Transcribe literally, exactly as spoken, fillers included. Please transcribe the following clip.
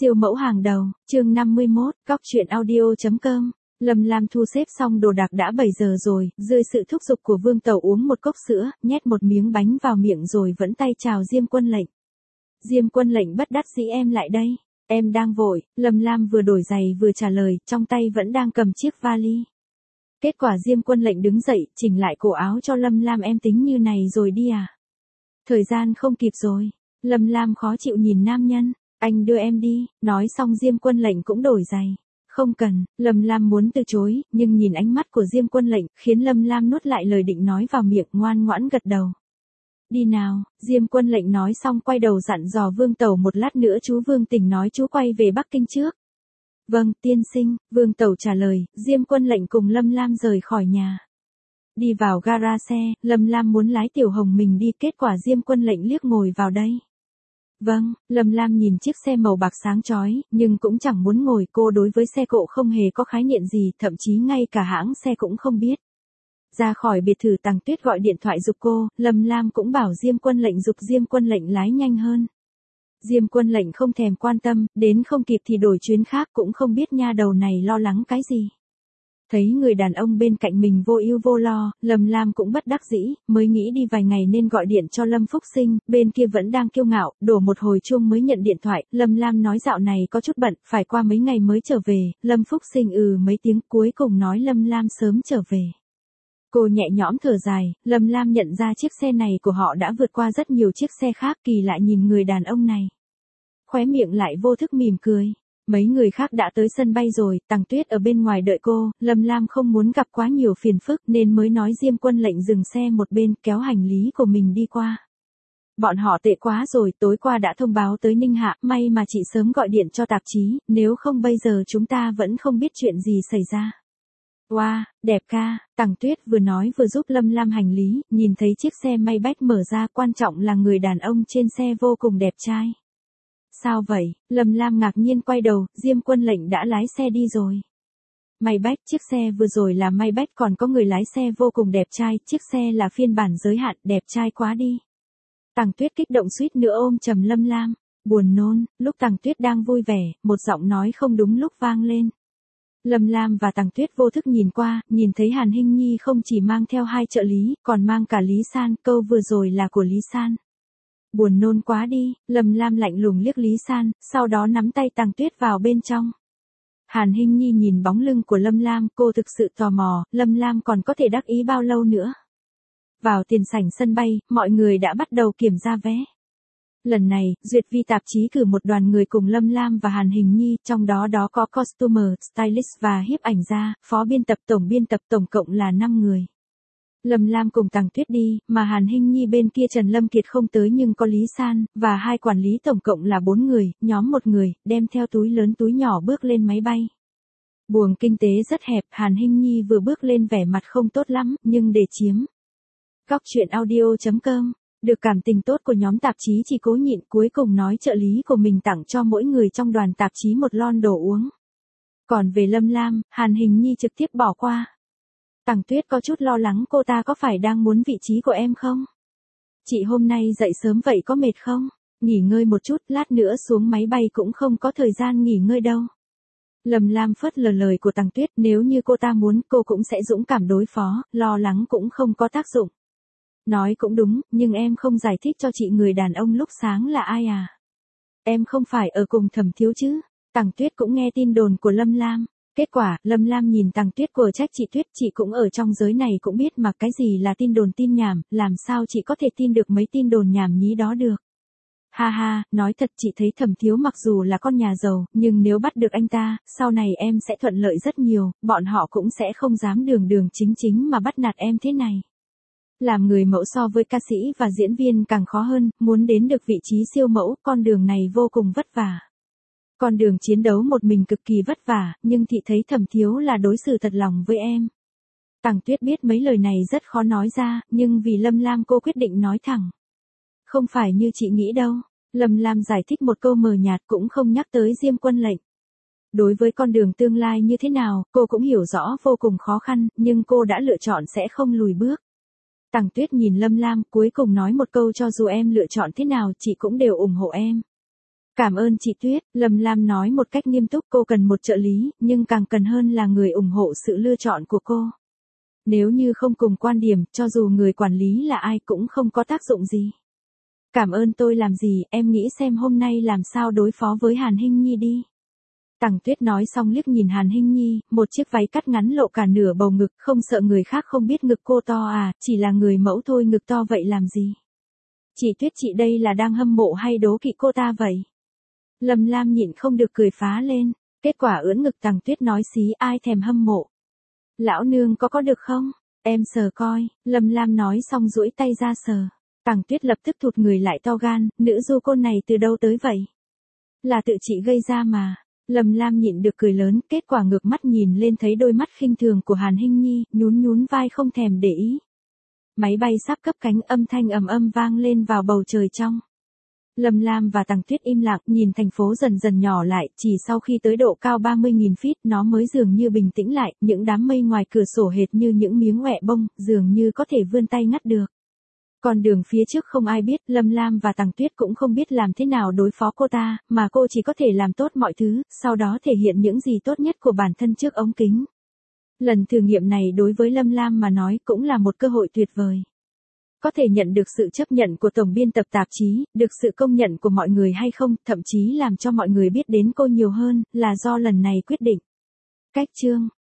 Siêu mẫu hàng đầu, chương năm mươi mốt, cóc truyện audio.com. Lâm Lam thu xếp xong đồ đạc đã bảy giờ rồi, dưới sự thúc giục của Vương Tẩu uống một cốc sữa, nhét một miếng bánh vào miệng rồi vẫn tay chào Diêm Quân Lệnh. Diêm Quân Lệnh bất đắc dĩ em lại đây, em đang vội, Lâm Lam vừa đổi giày vừa trả lời, trong tay vẫn đang cầm chiếc vali. Kết quả Diêm Quân Lệnh đứng dậy, chỉnh lại cổ áo cho Lâm Lam em tính như này rồi đi à? Thời gian không kịp rồi, Lâm Lam khó chịu nhìn nam nhân. Anh đưa em đi, nói xong Diêm Quân Lệnh cũng đổi giày. Không cần, Lâm Lam muốn từ chối, nhưng nhìn ánh mắt của Diêm Quân Lệnh, khiến Lâm Lam nuốt lại lời định nói vào miệng, ngoan ngoãn gật đầu. Đi nào, Diêm Quân Lệnh nói xong quay đầu dặn dò Vương Tẩu một lát nữa chú Vương Tình nói chú quay về Bắc Kinh trước. Vâng, tiên sinh, Vương Tẩu trả lời, Diêm Quân Lệnh cùng Lâm Lam rời khỏi nhà. Đi vào gara xe, Lâm Lam muốn lái Tiểu Hồng mình đi, kết quả Diêm Quân Lệnh liếc ngồi vào đây. Vâng, Lâm Lam nhìn chiếc xe màu bạc sáng chói, nhưng cũng chẳng muốn ngồi, cô đối với xe cộ không hề có khái niệm gì, thậm chí ngay cả hãng xe cũng không biết. Ra khỏi biệt thự Tằng Tuyết gọi điện thoại giục cô, Lâm Lam cũng bảo Diêm Quân Lệnh giục Diêm Quân Lệnh lái nhanh hơn. Diêm Quân Lệnh không thèm quan tâm, đến không kịp thì đổi chuyến khác, cũng không biết nha đầu này lo lắng cái gì. Thấy người đàn ông bên cạnh mình vô ưu vô lo, Lâm Lam cũng bất đắc dĩ, mới nghĩ đi vài ngày nên gọi điện cho Lâm Phúc Sinh, bên kia vẫn đang kiêu ngạo, đổ một hồi chuông mới nhận điện thoại, Lâm Lam nói dạo này có chút bận, phải qua mấy ngày mới trở về, Lâm Phúc Sinh ừ mấy tiếng cuối cùng nói Lâm Lam sớm trở về. Cô nhẹ nhõm thở dài, Lâm Lam nhận ra chiếc xe này của họ đã vượt qua rất nhiều chiếc xe khác, kỳ lạ nhìn người đàn ông này. Khóe miệng lại vô thức mỉm cười. Mấy người khác đã tới sân bay rồi, Tằng Tuyết ở bên ngoài đợi cô, Lâm Lam không muốn gặp quá nhiều phiền phức nên mới nói Diêm Quân Lệnh dừng xe một bên kéo hành lý của mình đi qua. Bọn họ tệ quá rồi, tối qua đã thông báo tới Ninh Hạ, may mà chị sớm gọi điện cho tạp chí, nếu không bây giờ chúng ta vẫn không biết chuyện gì xảy ra. Wow, đẹp ca, Tằng Tuyết vừa nói vừa giúp Lâm Lam hành lý, nhìn thấy chiếc xe Maybach mở ra, quan trọng là người đàn ông trên xe vô cùng đẹp trai. Sao vậy? Lâm Lam ngạc nhiên quay đầu, Diêm Quân Lệnh đã lái xe đi rồi. Maybach, chiếc xe vừa rồi là Maybach, còn có người lái xe vô cùng đẹp trai, chiếc xe là phiên bản giới hạn, đẹp trai quá đi. Tằng Tuyết kích động suýt nữa ôm chầm Lâm Lam, buồn nôn, lúc Tằng Tuyết đang vui vẻ, một giọng nói không đúng lúc vang lên. Lâm Lam và Tằng Tuyết vô thức nhìn qua, nhìn thấy Hàn Hinh Nhi không chỉ mang theo hai trợ lý, còn mang cả Lý San, câu vừa rồi là của Lý San. Buồn nôn quá đi, Lâm Lam lạnh lùng liếc Lý San, sau đó nắm tay Tằng Tuyết vào bên trong. Hàn Hinh Nhi nhìn bóng lưng của Lâm Lam, cô thực sự tò mò, Lâm Lam còn có thể đắc ý bao lâu nữa. Vào tiền sảnh sân bay, mọi người đã bắt đầu kiểm ra vé. Lần này, Duyệt Vi tạp chí cử một đoàn người cùng Lâm Lam và Hàn Hinh Nhi, trong đó đó có costumer, stylist và nhiếp ảnh gia, phó biên tập, tổng biên tập, tổng cộng là năm người. Lâm Lam cùng Tằng Tuyết đi, mà Hàn Hinh Nhi bên kia Trần Lâm Kiệt không tới nhưng có Lý San, và hai quản lý, tổng cộng là bốn người, nhóm một người, đem theo túi lớn túi nhỏ bước lên máy bay. Buồng kinh tế rất hẹp, Hàn Hinh Nhi vừa bước lên vẻ mặt không tốt lắm, nhưng để chiếm. Cóc truyện audio.com, được cảm tình tốt của nhóm tạp chí chỉ cố nhịn, cuối cùng nói trợ lý của mình tặng cho mỗi người trong đoàn tạp chí một lon đồ uống. Còn về Lâm Lam, Hàn Hinh Nhi trực tiếp bỏ qua. Tằng Tuyết có chút lo lắng, cô ta có phải đang muốn vị trí của em không? Chị hôm nay dậy sớm vậy có mệt không? Nghỉ ngơi một chút, lát nữa xuống máy bay cũng không có thời gian nghỉ ngơi đâu. Lâm Lam phớt lờ lời của Tằng Tuyết, nếu như cô ta muốn cô cũng sẽ dũng cảm đối phó, lo lắng cũng không có tác dụng. Nói cũng đúng, nhưng em không giải thích cho chị người đàn ông lúc sáng là ai à? Em không phải ở cùng Thẩm Thiếu chứ? Tằng Tuyết cũng nghe tin đồn của Lâm Lam. Kết quả, Lâm Lam nhìn Tằng Tuyết của trách chị Tuyết, chị cũng ở trong giới này cũng biết mà cái gì là tin đồn tin nhảm, làm sao chị có thể tin được mấy tin đồn nhảm nhí đó được. Ha ha, nói thật chị thấy Thẩm Thiếu mặc dù là con nhà giàu, nhưng nếu bắt được anh ta, sau này em sẽ thuận lợi rất nhiều, bọn họ cũng sẽ không dám đường đường chính chính mà bắt nạt em thế này. Làm người mẫu so với ca sĩ và diễn viên càng khó hơn, muốn đến được vị trí siêu mẫu, con đường này vô cùng vất vả. Con đường chiến đấu một mình cực kỳ vất vả, nhưng thị thấy Thẩm Thiếu là đối xử thật lòng với em. Tằng Tuyết biết mấy lời này rất khó nói ra, nhưng vì Lâm Lam cô quyết định nói thẳng. Không phải như chị nghĩ đâu. Lâm Lam giải thích một câu mờ nhạt, cũng không nhắc tới Diêm Quân Lệnh. Đối với con đường tương lai như thế nào, cô cũng hiểu rõ vô cùng khó khăn, nhưng cô đã lựa chọn sẽ không lùi bước. Tằng Tuyết nhìn Lâm Lam, cuối cùng nói một câu, cho dù em lựa chọn thế nào chị cũng đều ủng hộ em. Cảm ơn chị Tuyết, Lâm Lam nói một cách nghiêm túc, cô cần một trợ lý, nhưng càng cần hơn là người ủng hộ sự lựa chọn của cô. Nếu như không cùng quan điểm, cho dù người quản lý là ai cũng không có tác dụng gì. Cảm ơn tôi làm gì, em nghĩ xem hôm nay làm sao đối phó với Hàn Hinh Nhi đi. Tằng Tuyết nói xong liếc nhìn Hàn Hinh Nhi, một chiếc váy cắt ngắn lộ cả nửa bầu ngực, không sợ người khác không biết ngực cô to à, chỉ là người mẫu thôi ngực to vậy làm gì. Chị Tuyết chị đây là đang hâm mộ hay đố kỵ cô ta vậy? Lâm Lam nhịn không được cười phá lên, kết quả ưỡn ngực Tằng Tuyết nói xí ai thèm hâm mộ. Lão nương có có được không? Em sờ coi, Lâm Lam nói xong duỗi tay ra sờ. Tằng Tuyết lập tức thụt người lại to gan, nữ du côn này từ đâu tới vậy? Là tự chị gây ra mà. Lâm Lam nhịn được cười lớn, kết quả ngược mắt nhìn lên thấy đôi mắt khinh thường của Hàn Hinh Nhi, nhún nhún vai không thèm để ý. Máy bay sắp cất cánh, âm thanh ầm ầm vang lên vào bầu trời trong. Lâm Lam và Tằng Tuyết im lặng, nhìn thành phố dần dần nhỏ lại, chỉ sau khi tới độ cao ba mươi nghìn feet, nó mới dường như bình tĩnh lại, những đám mây ngoài cửa sổ hệt như những miếng hoẹ bông, dường như có thể vươn tay ngắt được. Còn đường phía trước không ai biết, Lâm Lam và Tằng Tuyết cũng không biết làm thế nào đối phó cô ta, mà cô chỉ có thể làm tốt mọi thứ, sau đó thể hiện những gì tốt nhất của bản thân trước ống kính. Lần thử nghiệm này đối với Lâm Lam mà nói cũng là một cơ hội tuyệt vời. Có thể nhận được sự chấp nhận của tổng biên tập tạp chí, được sự công nhận của mọi người hay không, thậm chí làm cho mọi người biết đến cô nhiều hơn, là do lần này quyết định. Cách chương